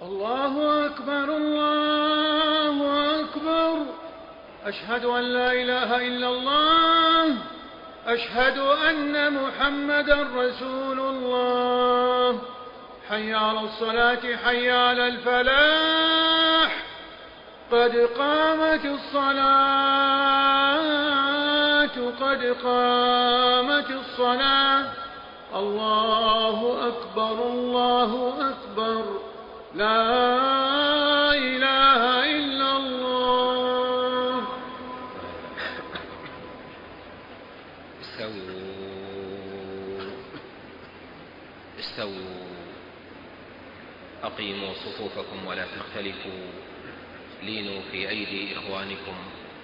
الله أكبر الله أكبر. أشهد أن لا إله إلا الله. أشهد أن محمدا رسول الله. حي على الصلاة حي على الفلاح. قد قامت الصلاة قد قامت الصلاة. الله أكبر الله أكبر. لا إله إلا الله. استووا أقيموا صفوفكم ولا تختلفوا. لينوا في أيدي إخوانكم.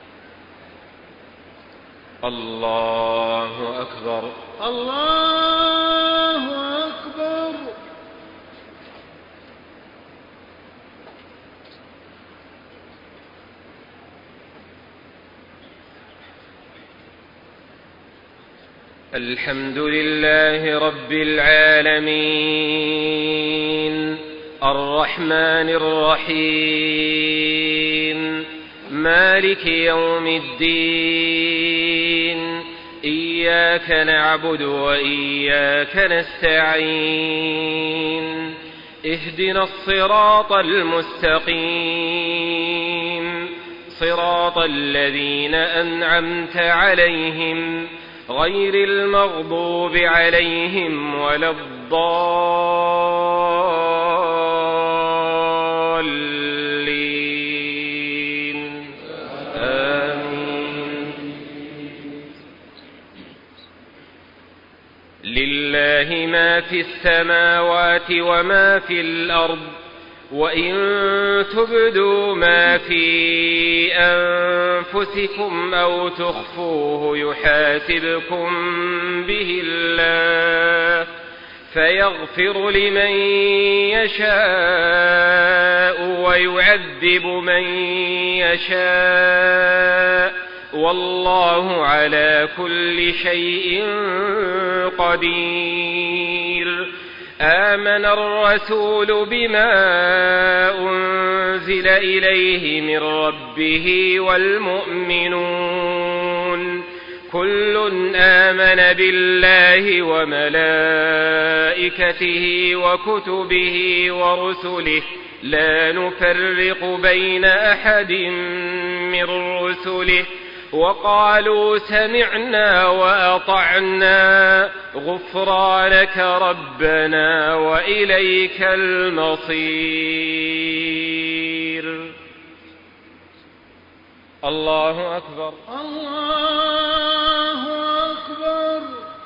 الله أكبر الله أكبر. الحمد لله رب العالمين الرحمن الرحيم مالك يوم الدين. إياك نعبد وإياك نستعين. اهدنا الصراط المستقيم صراط الذين أنعمت عليهم غير المغضوب عليهم ولا الضالين. آمين. لله ما في السماوات وما في الأرض. وإن تبدوا ما في أنفسكم أو تخفوه يحاسبكم به الله فيغفر لمن يشاء ويعذب من يشاء والله على كل شيء قدير. آمن الرسول بما أنزل إليه من ربه والمؤمنون كل آمن بالله وملائكته وكتبه ورسله لا نفرق بين أحد من رسله وقالوا سمعنا وأطعنا غفرانك ربنا وإليك المصير. الله أكبر الله أكبر.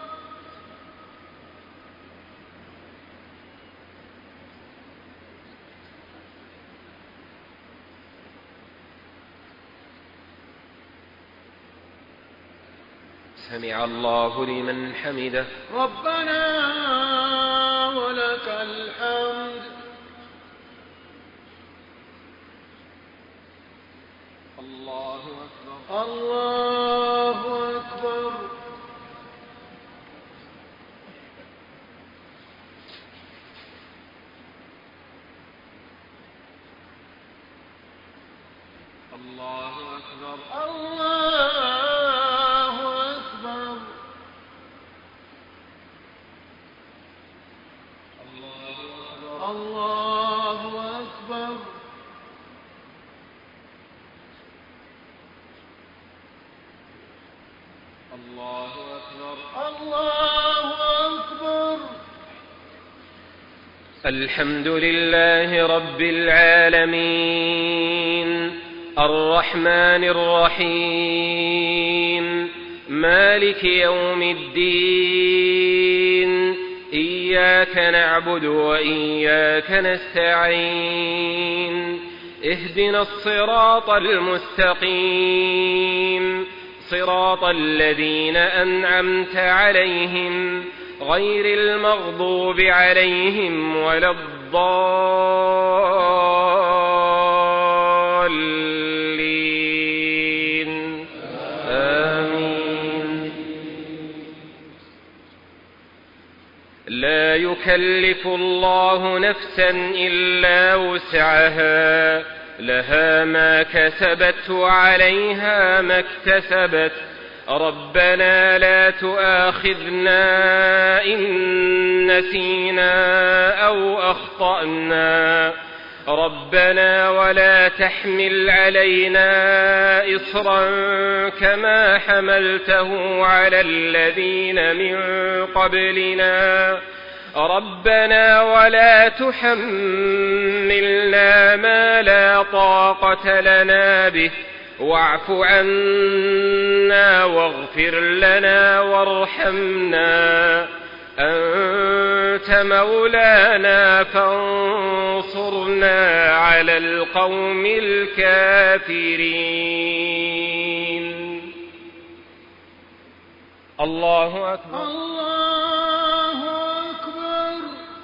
سمع الله لمن حمده. ربنا ولك الحمد. الله أكبر الله أكبر. الله أكبر الله أكبر. الله أكبر. الله أكبر. الله أكبر. الحمد لله رب العالمين الرحمن الرحيم مالك يوم الدين. إياك نعبد وإياك نستعين. اهدنا الصراط المستقيم صراط الذين أنعمت عليهم غير المغضوب عليهم ولا الضالين. آمين. لا يكلف الله نفسا إلا وسعها لها ما كسبت وعليها ما اكتسبت ربنا لا تؤاخذنا إن نسينا أو أخطأنا ربنا ولا تحمل علينا إصرا كما حملته على الذين من قبلنا ربنا ولا تحملنا ما لا طاقة لنا به واعف عنا واغفر لنا وارحمنا أنت مولانا فانصرنا على القوم الكافرين. الله أكبر. الله أكبر.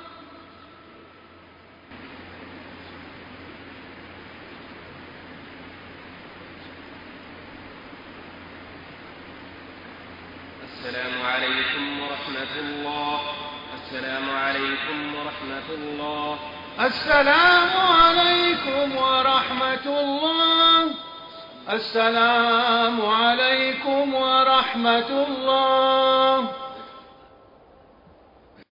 السلام عليكم ورحمة الله. السلام عليكم ورحمة الله. السلام عليكم ورحمة الله. السلام عليكم ورحمة الله.